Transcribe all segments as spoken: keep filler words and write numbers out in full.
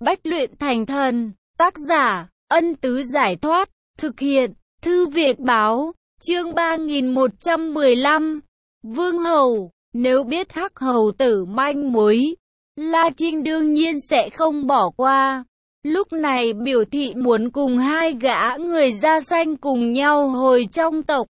Bách luyện thành thần. Tác giả, Ân Tứ Giải Thoát. Thực hiện, Thư Việt Báo. Chương ba nghìn một trăm mười lăm. Vương Hầu. Nếu biết Hắc Hầu tử manh mối, La Trinh đương nhiên sẽ không bỏ qua. Lúc này biểu thị muốn cùng hai gã người da xanh cùng nhau hồi trong tộc.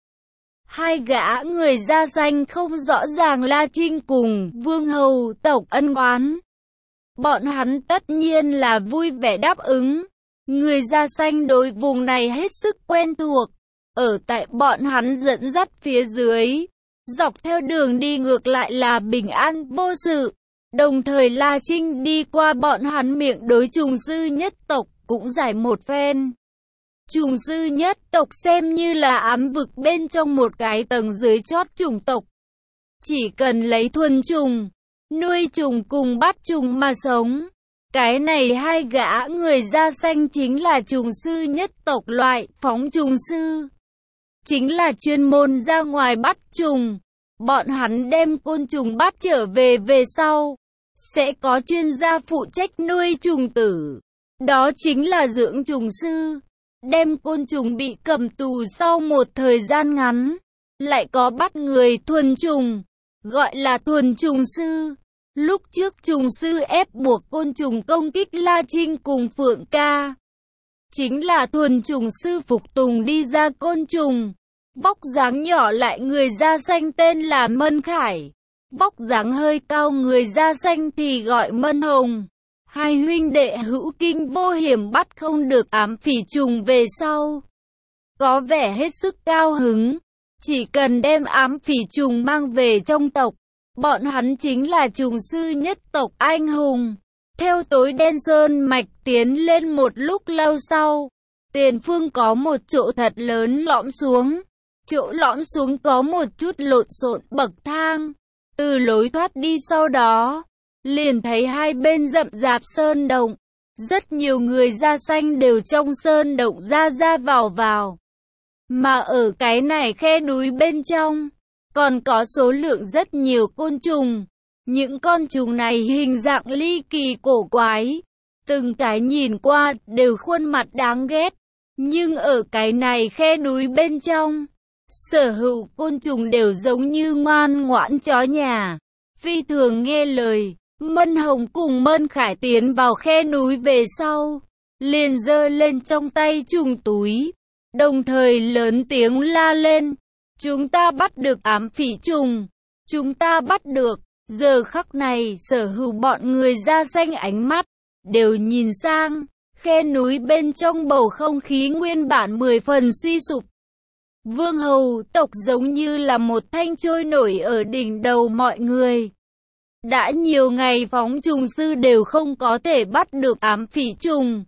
Hai gã người da xanh không rõ ràng La Trinh cùng Vương Hầu tộc ân oán. Bọn hắn tất nhiên là vui vẻ đáp ứng. Người da xanh đối vùng này hết sức quen thuộc. Ở tại bọn hắn dẫn dắt phía dưới, dọc theo đường đi ngược lại là bình an vô sự. Đồng thời La Trinh đi qua bọn hắn miệng đối trùng sư nhất tộc cũng giải một phen. Trùng sư nhất tộc xem như là ám vực bên trong một cái tầng dưới chót chủng tộc. Chỉ cần lấy thuần trùng, nuôi trùng cùng bắt trùng mà sống. Cái này hai gã người da xanh chính là trùng sư nhất tộc loại phóng trùng sư. Chính là chuyên môn ra ngoài bắt trùng. Bọn hắn đem côn trùng bắt trở về về sau, sẽ có chuyên gia phụ trách nuôi trùng tử. Đó chính là dưỡng trùng sư. Đem côn trùng bị cầm tù sau một thời gian ngắn, lại có bắt người thuần trùng, gọi là thuần trùng sư. Lúc trước trùng sư ép buộc côn trùng công kích La Trinh cùng Phượng Ca, chính là thuần trùng sư phục tùng đi ra côn trùng. Vóc dáng nhỏ lại người da xanh tên là Mân Khải, vóc dáng hơi cao người da xanh thì gọi Mân Hồng. Hai huynh đệ hữu kinh vô hiểm bắt không được ám phỉ trùng về sau, có vẻ hết sức cao hứng. Chỉ cần đem ám phỉ trùng mang về trong tộc, bọn hắn chính là trùng sư nhất tộc anh hùng. Theo tối đen sơn mạch tiến lên một lúc lâu sau, tiền phương có một chỗ thật lớn lõm xuống. Chỗ lõm xuống có một chút lộn xộn bậc thang. Từ lối thoát đi sau đó, liền thấy hai bên rậm rạp sơn động. Rất nhiều người da xanh đều trong sơn động ra ra vào vào. Mà ở cái này khe núi bên trong, còn có số lượng rất nhiều côn trùng. Những con trùng này hình dạng ly kỳ cổ quái. Từng cái nhìn qua đều khuôn mặt đáng ghét. Nhưng ở cái này khe núi bên trong, sở hữu côn trùng đều giống như ngoan ngoãn chó nhà, phi thường nghe lời. Mân Hồng cùng Mân Khải tiến vào khe núi về sau, liền giơ lên trong tay trùng túi, đồng thời lớn tiếng la lên: chúng ta bắt được ám phỉ trùng, chúng ta bắt được. Giờ khắc này sở hữu bọn người da xanh ánh mắt đều nhìn sang khe núi bên trong, bầu không khí nguyên bản mười phần suy sụp. Vương Hầu tộc giống như là một thanh trôi nổi ở đỉnh đầu mọi người. Đã nhiều ngày phóng trùng sư đều không có thể bắt được ám phỉ trùng.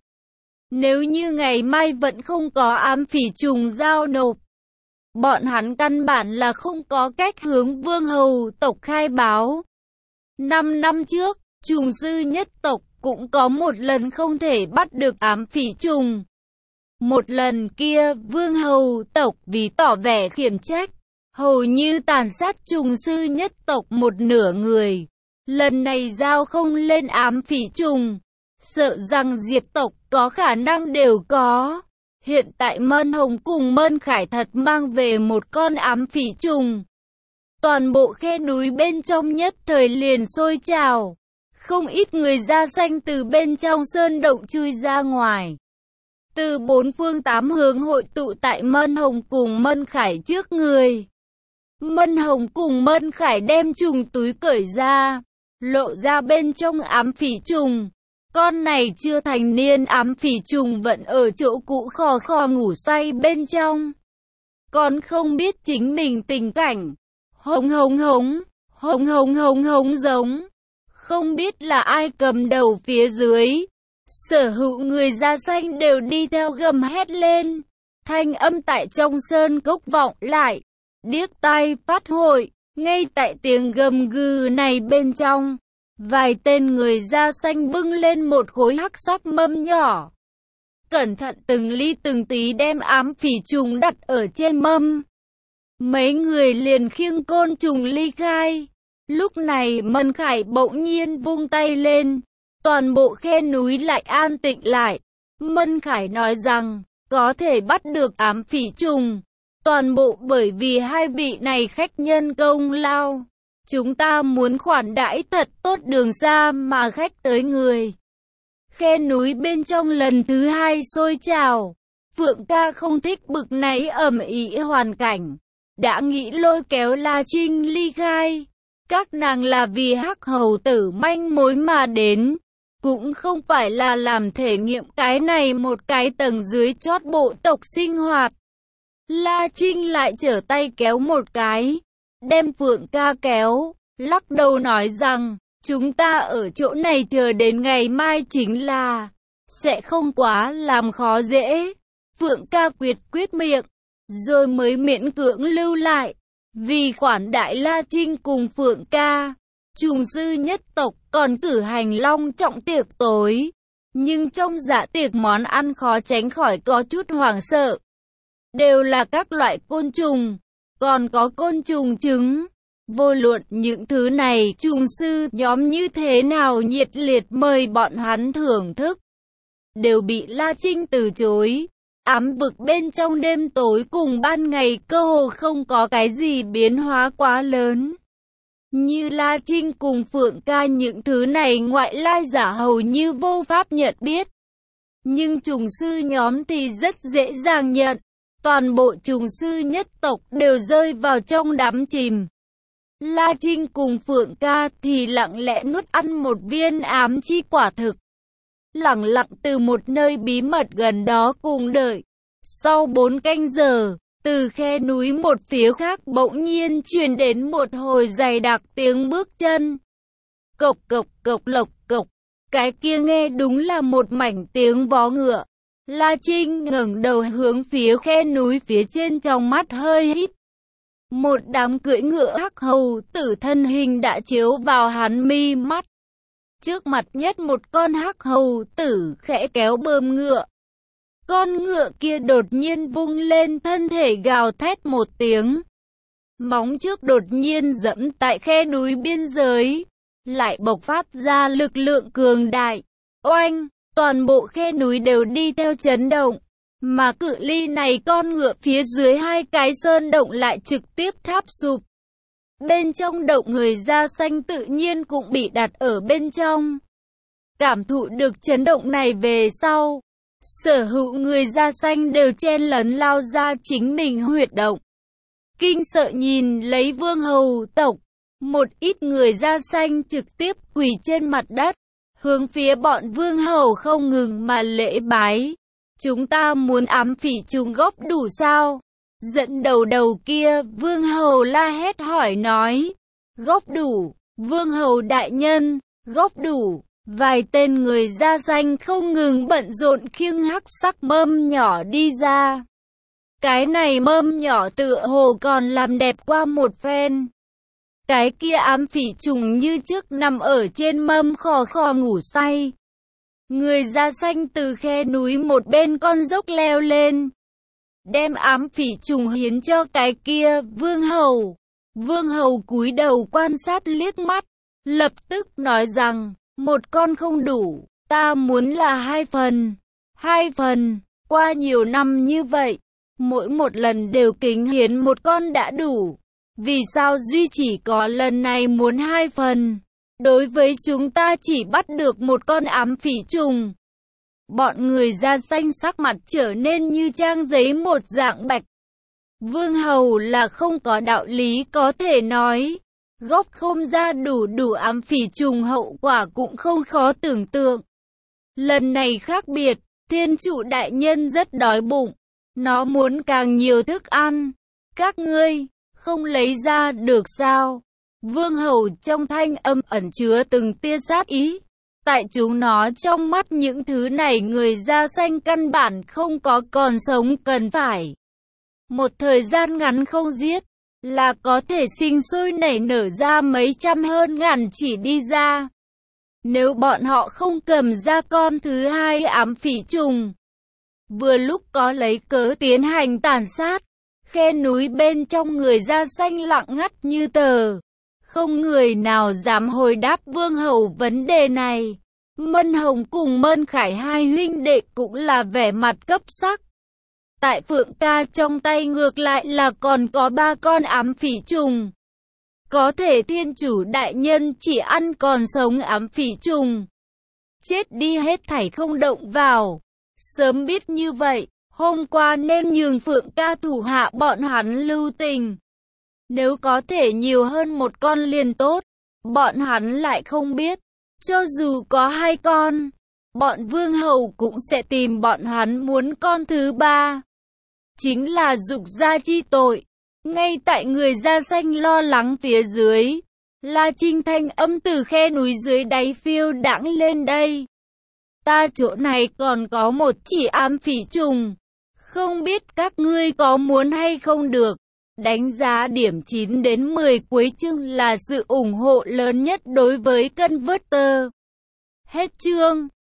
Nếu như ngày mai vẫn không có ám phỉ trùng giao nộp, bọn hắn căn bản là không có cách hướng Vương Hầu tộc khai báo. Năm năm trước, trùng sư nhất tộc cũng có một lần không thể bắt được ám phỉ trùng. Một lần kia, Vương Hầu tộc vì tỏ vẻ khiển trách, hầu như tàn sát trùng sư nhất tộc một nửa người. Lần này giao không lên ám phỉ trùng, sợ rằng diệt tộc có khả năng đều có. Hiện tại Mân Hồng cùng Mân Khải thật mang về một con ám phỉ trùng. Toàn bộ khe núi bên trong nhất thời liền sôi trào. Không ít người da xanh từ bên trong sơn động chui ra ngoài. Từ bốn phương tám hướng hội tụ tại Mân Hồng cùng Mân Khải trước người. Mân Hồng cùng Mân Khải đem trùng túi cởi ra, lộ ra bên trong ám phỉ trùng. Con này chưa thành niên ám phỉ trùng vẫn ở chỗ cũ khò khò ngủ say bên trong. Còn không biết chính mình tình cảnh. Hống hống hống, hống hống hống hống giống. Không biết là ai cầm đầu phía dưới. Sở hữu người da xanh đều đi theo gầm hét lên. Thanh âm tại trong sơn cốc vọng lại, điếc tai phát hội. Ngay tại tiếng gầm gừ này bên trong, vài tên người da xanh bưng lên một khối hắc sắc mâm nhỏ. Cẩn thận từng ly từng tí đem ám phỉ trùng đặt ở trên mâm. Mấy người liền khiêng côn trùng ly khai. Lúc này Mân Khải bỗng nhiên vung tay lên. Toàn bộ khe núi lại an tĩnh lại. Mân Khải nói rằng, có thể bắt được ám phỉ trùng. Toàn bộ bởi vì hai vị này khách nhân công lao. Chúng ta muốn khoản đãi thật tốt, đường xa mà khách tới người. Khe núi bên trong lần thứ hai sôi trào. Phượng ca không thích bực này ầm ĩ hoàn cảnh. Đã nghĩ lôi kéo La Trinh ly khai. Các nàng là vì Hắc Hầu Tử manh mối mà đến. Cũng không phải là làm thể nghiệm cái này một cái tầng dưới chót bộ tộc sinh hoạt. La Trinh lại trở tay kéo một cái. Đem Phượng ca kéo. Lắc đầu nói rằng, chúng ta ở chỗ này chờ đến ngày mai chính là sẽ không quá làm khó dễ. Phượng ca quyết quyết miệng, rồi mới miễn cưỡng lưu lại. Vì khoản đại La Trinh cùng Phượng ca, trùng sư nhất tộc còn cử hành long trọng tiệc tối. Nhưng trong dạ tiệc món ăn khó tránh khỏi có chút hoảng sợ. Đều là các loại côn trùng, còn có côn trùng trứng. Vô luận những thứ này, trùng sư nhóm như thế nào nhiệt liệt mời bọn hắn thưởng thức, đều bị La Trinh từ chối. Ám vực bên trong đêm tối cùng ban ngày cơ hồ không có cái gì biến hóa quá lớn. Như La Trinh cùng Phượng ca những thứ này ngoại lai giả hầu như vô pháp nhận biết. Nhưng trùng sư nhóm thì rất dễ dàng nhận. Toàn bộ trùng sư nhất tộc đều rơi vào trong đắm chìm. La Trinh cùng Phượng ca thì lặng lẽ nuốt ăn một viên ám chi quả thực. Lặng lặng từ một nơi bí mật gần đó cùng đợi. Sau bốn canh giờ, từ khe núi một phía khác bỗng nhiên truyền đến một hồi dày đặc tiếng bước chân. Cộc cộc cộc lộc cộc. Cái kia nghe đúng là một mảnh tiếng vó ngựa. La Trinh ngẩng đầu hướng phía khe núi phía trên, trong mắt hơi híp. Một đám cưỡi ngựa Hắc Hầu Tử thân hình đã chiếu vào hắn mi mắt. Trước mặt nhất một con Hắc Hầu Tử khẽ kéo bờm ngựa. Con ngựa kia đột nhiên vung lên, thân thể gào thét một tiếng. Móng trước đột nhiên dẫm tại khe núi biên giới, lại bộc phát ra lực lượng cường đại. Oanh, toàn bộ khe núi đều đi theo chấn động. Mà cự ly này con ngựa phía dưới hai cái sơn động lại trực tiếp tháp sụp. Bên trong động người da xanh tự nhiên cũng bị đặt ở bên trong. Cảm thụ được chấn động này về sau, sở hữu người da xanh đều chen lấn lao ra chính mình huyệt động. Kinh sợ nhìn lấy Vương Hầu tộc, một ít người da xanh trực tiếp quỳ trên mặt đất, hướng phía bọn Vương Hầu không ngừng mà lễ bái. Chúng ta muốn ám phỉ trùng gốc đủ sao? Dẫn đầu đầu kia, Vương Hầu la hét hỏi nói. Gốc đủ, Vương Hầu đại nhân, gốc đủ. Vài tên người da xanh không ngừng bận rộn khiêng hắc sắc mâm nhỏ đi ra. Cái này mâm nhỏ tựa hồ còn làm đẹp qua một phen. Cái kia ám phỉ trùng như trước nằm ở trên mâm khò khò ngủ say. Người da xanh từ khe núi một bên con dốc leo lên, đem ám phỉ trùng hiến cho cái kia Vương Hầu. Vương Hầu cúi đầu quan sát liếc mắt, lập tức nói rằng, một con không đủ, ta muốn là hai phần. Hai phần, qua nhiều năm như vậy, mỗi một lần đều kính hiến một con đã đủ. Vì sao duy chỉ có lần này muốn hai phần? Đối với chúng ta chỉ bắt được một con ám phỉ trùng. Bọn người da xanh sắc mặt trở nên như trang giấy một dạng bạch. Vương Hầu là không có đạo lý có thể nói. Gốc không ra đủ đủ ám phỉ trùng hậu quả cũng không khó tưởng tượng. Lần này khác biệt, thiên trụ đại nhân rất đói bụng. Nó muốn càng nhiều thức ăn. Các ngươi, không lấy ra được sao? Vương Hầu trong thanh âm ẩn chứa từng tia sát ý. Tại chúng nó trong mắt những thứ này người da xanh căn bản không có còn sống cần phải. Một thời gian ngắn không giết, là có thể sinh sôi nảy nở ra mấy trăm hơn ngàn chỉ đi ra. Nếu bọn họ không cầm ra con thứ hai ám phỉ trùng, vừa lúc có lấy cớ tiến hành tàn sát. Khe núi bên trong người da xanh lặng ngắt như tờ. Không người nào dám hồi đáp Vương Hầu vấn đề này. Mân Hồng cùng Mân Khải hai huynh đệ cũng là vẻ mặt cấp sắc. Tại Phượng ca trong tay ngược lại là còn có ba con ám phỉ trùng. Có thể thiên chủ đại nhân chỉ ăn còn sống ám phỉ trùng. Chết đi hết thảy không động vào. Sớm biết như vậy, hôm qua nên nhường Phượng ca thủ hạ bọn hắn lưu tình. Nếu có thể nhiều hơn một con liền tốt, bọn hắn lại không biết. Cho dù có hai con, bọn vương hầu cũng sẽ tìm bọn hắn muốn con thứ ba. Chính là dục gia chi tội. Ngay tại người da xanh lo lắng phía dưới, La Trinh thanh âm từ khe núi dưới đáy phiêu đãng lên đây. Ta chỗ này còn có một chỉ ám phỉ trùng. Không biết các ngươi có muốn hay không được. Đánh giá điểm chín đến mười cuối chương là sự ủng hộ lớn nhất đối với Converter. Hết chương.